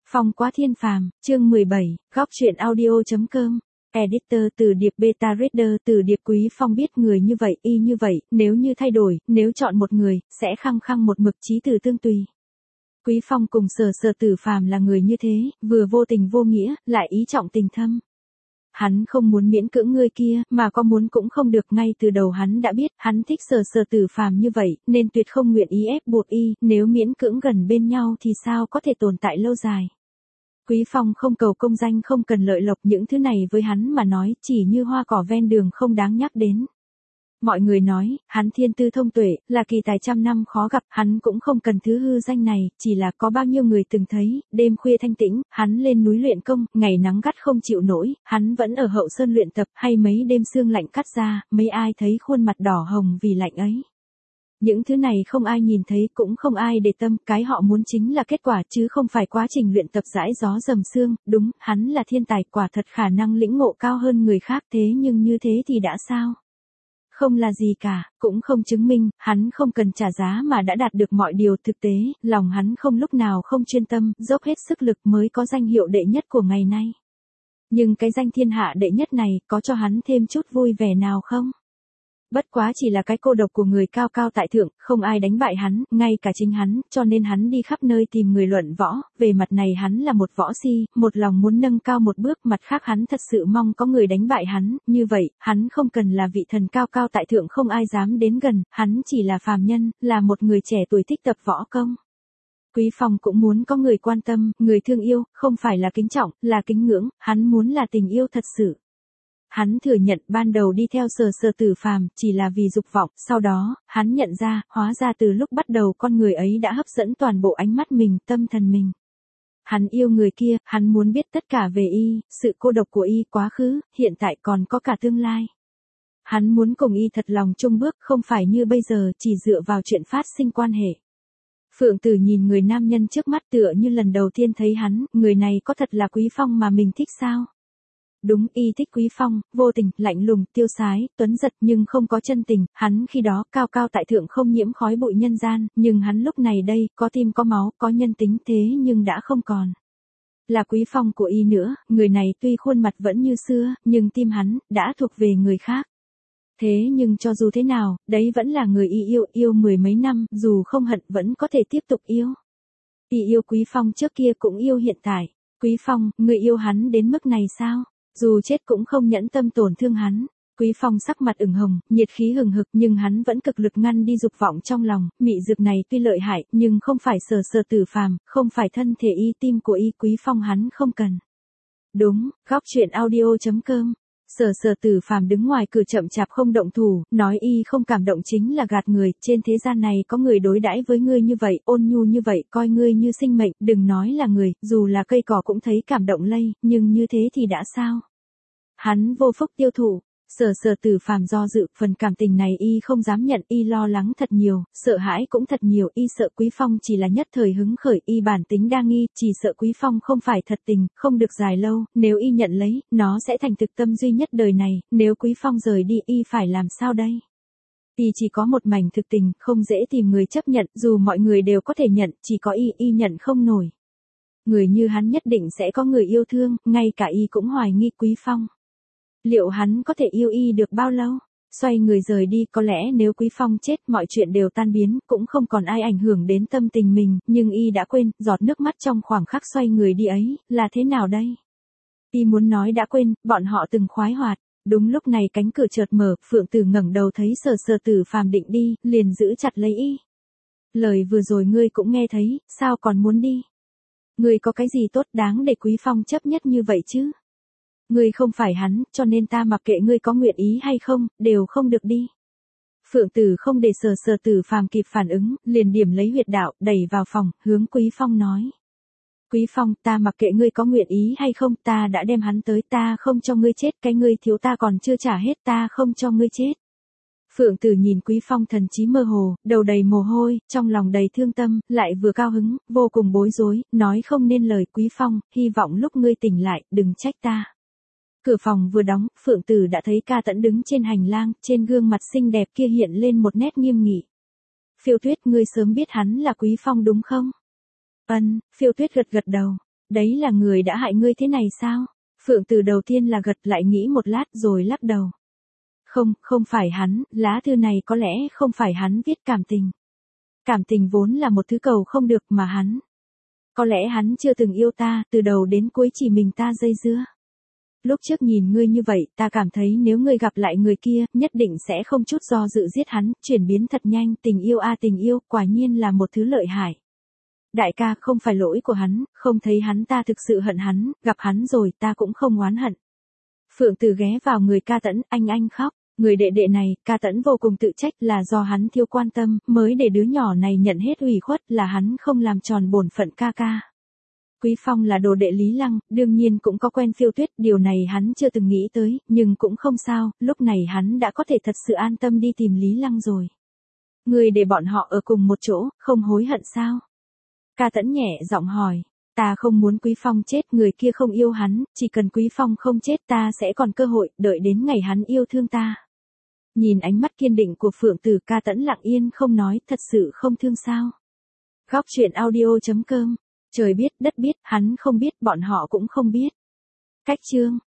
Phong quá thiên phàm, chương 17, góc truyện audio.com. Editor từ điệp beta reader từ điệp Quý Phong biết người như vậy y như vậy, nếu như thay đổi, nếu chọn một người, sẽ khăng khăng một mực chí từ tương tùy. Quý Phong cùng Sở Tử Phàm là người như thế, vừa vô tình vô nghĩa, lại ý trọng tình thâm. Hắn không muốn miễn cưỡng người kia, mà có muốn cũng không được, ngay từ đầu hắn đã biết, hắn thích Sở Tử Phàm như vậy, nên tuyệt không nguyện ý ép buộc y, nếu miễn cưỡng gần bên nhau thì sao có thể tồn tại lâu dài. Quý Phong không cầu công danh, không cần lợi lộc, những thứ này với hắn mà nói chỉ như hoa cỏ ven đường, không đáng nhắc đến. Mọi người nói, hắn thiên tư thông tuệ, là kỳ tài trăm năm khó gặp, hắn cũng không cần thứ hư danh này, chỉ là có bao nhiêu người từng thấy, đêm khuya thanh tĩnh, hắn lên núi luyện công, ngày nắng gắt không chịu nổi, hắn vẫn ở hậu sơn luyện tập, hay mấy đêm sương lạnh cắt da, mấy ai thấy khuôn mặt đỏ hồng vì lạnh ấy. Những thứ này không ai nhìn thấy, cũng không ai để tâm, cái họ muốn chính là kết quả chứ không phải quá trình luyện tập dãi gió dầm sương. Đúng, hắn là thiên tài, quả thật khả năng lĩnh ngộ cao hơn người khác, thế nhưng như thế thì đã sao? Không là gì cả, cũng không chứng minh, hắn không cần trả giá mà đã đạt được mọi điều. Thực tế, lòng hắn không lúc nào không chuyên tâm, dốc hết sức lực mới có danh hiệu đệ nhất của ngày nay. Nhưng cái danh thiên hạ đệ nhất này, có cho hắn thêm chút vui vẻ nào không? Bất quá chỉ là cái cô độc của người cao cao tại thượng, không ai đánh bại hắn, ngay cả chính hắn, cho nên hắn đi khắp nơi tìm người luận võ. Về mặt này hắn là một võ si, một lòng muốn nâng cao một bước, mặt khác hắn thật sự mong có người đánh bại hắn, như vậy, hắn không cần là vị thần cao cao tại thượng không ai dám đến gần, hắn chỉ là phàm nhân, là một người trẻ tuổi thích tập võ công. Quý Phong cũng muốn có người quan tâm, người thương yêu, không phải là kính trọng, là kính ngưỡng, hắn muốn là tình yêu thật sự. Hắn thừa nhận ban đầu đi theo Sở Tử Phàm chỉ là vì dục vọng, sau đó, hắn nhận ra, hóa ra từ lúc bắt đầu con người ấy đã hấp dẫn toàn bộ ánh mắt mình, tâm thần mình. Hắn yêu người kia, hắn muốn biết tất cả về y, sự cô độc của y, quá khứ, hiện tại còn có cả tương lai. Hắn muốn cùng y thật lòng chung bước, không phải như bây giờ chỉ dựa vào chuyện phát sinh quan hệ. Phượng Tử nhìn người nam nhân trước mắt tựa như lần đầu tiên thấy hắn, người này có thật là Quý Phong mà mình thích sao? Đúng, y thích Quý Phong, vô tình, lạnh lùng, tiêu sái, tuấn giật nhưng không có chân tình, hắn khi đó cao cao tại thượng không nhiễm khói bụi nhân gian, nhưng hắn lúc này đây, có tim có máu, có nhân tính, thế nhưng đã không còn. Là Quý Phong của y nữa, người này tuy khuôn mặt vẫn như xưa, nhưng tim hắn, đã thuộc về người khác. Thế nhưng cho dù thế nào, đấy vẫn là người y yêu mười mấy năm, dù không hận vẫn có thể tiếp tục yêu. Y yêu Quý Phong trước kia cũng yêu hiện tại. Quý Phong, người yêu hắn đến mức này sao? Dù chết cũng không nhẫn tâm tổn thương hắn. Quý Phong sắc mặt ửng hồng, nhiệt khí hừng hực, nhưng hắn vẫn cực lực ngăn đi dục vọng trong lòng. Mị dược này tuy lợi hại, nhưng không phải Sở Tử Phàm, không phải thân thể y, tim của y. Quý Phong hắn không cần. Đúng, góc truyện audio.com. Sở Tử Phàm đứng ngoài cửa chậm chạp không động thủ, nói y không cảm động chính là gạt người, trên thế gian này có người đối đãi với ngươi như vậy, ôn nhu như vậy, coi ngươi như sinh mệnh, đừng nói là người, dù là cây cỏ cũng thấy cảm động lây, nhưng như thế thì đã sao? Hắn vô phúc tiêu thụ. Sở Tử Phàm do dự, phần cảm tình này y không dám nhận, y lo lắng thật nhiều, sợ hãi cũng thật nhiều, y sợ Quý Phong chỉ là nhất thời hứng khởi, y bản tính đa nghi, chỉ sợ Quý Phong không phải thật tình, không được dài lâu, nếu y nhận lấy, nó sẽ thành thực tâm duy nhất đời này, nếu Quý Phong rời đi, y phải làm sao đây? Y chỉ có một mảnh thực tình, không dễ tìm người chấp nhận, dù mọi người đều có thể nhận, chỉ có y nhận không nổi. Người như hắn nhất định sẽ có người yêu thương, ngay cả y cũng hoài nghi Quý Phong. Liệu hắn có thể yêu y được bao lâu? Xoay người rời đi, có lẽ nếu Quý Phong chết mọi chuyện đều tan biến, cũng không còn ai ảnh hưởng đến tâm tình mình, nhưng y đã quên, giọt nước mắt trong khoảng khắc xoay người đi ấy, là thế nào đây? Y muốn nói đã quên, bọn họ từng khoái hoạt. Đúng lúc này cánh cửa chợt mở, Phượng Tử ngẩng đầu thấy Sở Tử Phàm định đi, liền giữ chặt lấy y. Lời vừa rồi ngươi cũng nghe thấy, sao còn muốn đi? Ngươi có cái gì tốt đáng để Quý Phong chấp nhất như vậy chứ? Ngươi không phải hắn, cho nên ta mặc kệ ngươi có nguyện ý hay không, đều không được đi. Phượng Tử không để Sở Tử Phàm kịp phản ứng, liền điểm lấy huyệt đạo, đẩy vào phòng, hướng Quý Phong nói. Quý Phong, ta mặc kệ ngươi có nguyện ý hay không, ta đã đem hắn tới, ta không cho ngươi chết, cái ngươi thiếu ta còn chưa trả hết, ta không cho ngươi chết. Phượng Tử nhìn Quý Phong thần trí mơ hồ, đầu đầy mồ hôi, trong lòng đầy thương tâm, lại vừa cao hứng, vô cùng bối rối, nói không nên lời. Quý Phong, hy vọng lúc ngươi tỉnh lại, đừng trách ta. Cửa phòng vừa đóng, Phượng Tử đã thấy Ca Tẫn đứng trên hành lang, trên gương mặt xinh đẹp kia hiện lên một nét nghiêm nghị. Phiêu Tuyết, ngươi sớm biết hắn là Quý Phong đúng không? Phiêu Tuyết gật gật đầu. Đấy là người đã hại ngươi thế này sao? Phượng Từ đầu tiên là gật lại nghĩ một lát rồi lắc đầu. Không, không phải hắn, lá thư này có lẽ không phải hắn viết cảm tình. Cảm tình vốn là một thứ cầu không được mà hắn. Có lẽ hắn chưa từng yêu ta, từ đầu đến cuối chỉ mình ta dây dưa. Lúc trước nhìn ngươi như vậy, ta cảm thấy nếu ngươi gặp lại người kia, nhất định sẽ không chút do dự giết hắn, chuyển biến thật nhanh, tình yêu tình yêu, quả nhiên là một thứ lợi hại. Đại ca, không phải lỗi của hắn, không thấy hắn ta thực sự hận hắn, gặp hắn rồi ta cũng không oán hận. Phượng Từ ghé vào người Ca Tẫn, anh khóc. Người đệ đệ này, Ca Tẫn vô cùng tự trách là do hắn thiếu quan tâm, mới để đứa nhỏ này nhận hết ủy khuất, là hắn không làm tròn bổn phận ca ca. Quý Phong là đồ đệ Lý Lăng, đương nhiên cũng có quen Phiêu Tuyết, điều này hắn chưa từng nghĩ tới, nhưng cũng không sao, lúc này hắn đã có thể thật sự an tâm đi tìm Lý Lăng rồi. Người để bọn họ ở cùng một chỗ, không hối hận sao? Ca Tẫn nhẹ giọng hỏi, ta không muốn Quý Phong chết, người kia không yêu hắn, chỉ cần Quý Phong không chết ta sẽ còn cơ hội, đợi đến ngày hắn yêu thương ta. Nhìn ánh mắt kiên định của Phượng Từ, Ca Tẫn lặng yên không nói, thật sự không thương sao? Góc truyện audio.com. Trời biết, đất biết, hắn không biết, bọn họ cũng không biết. Cách chương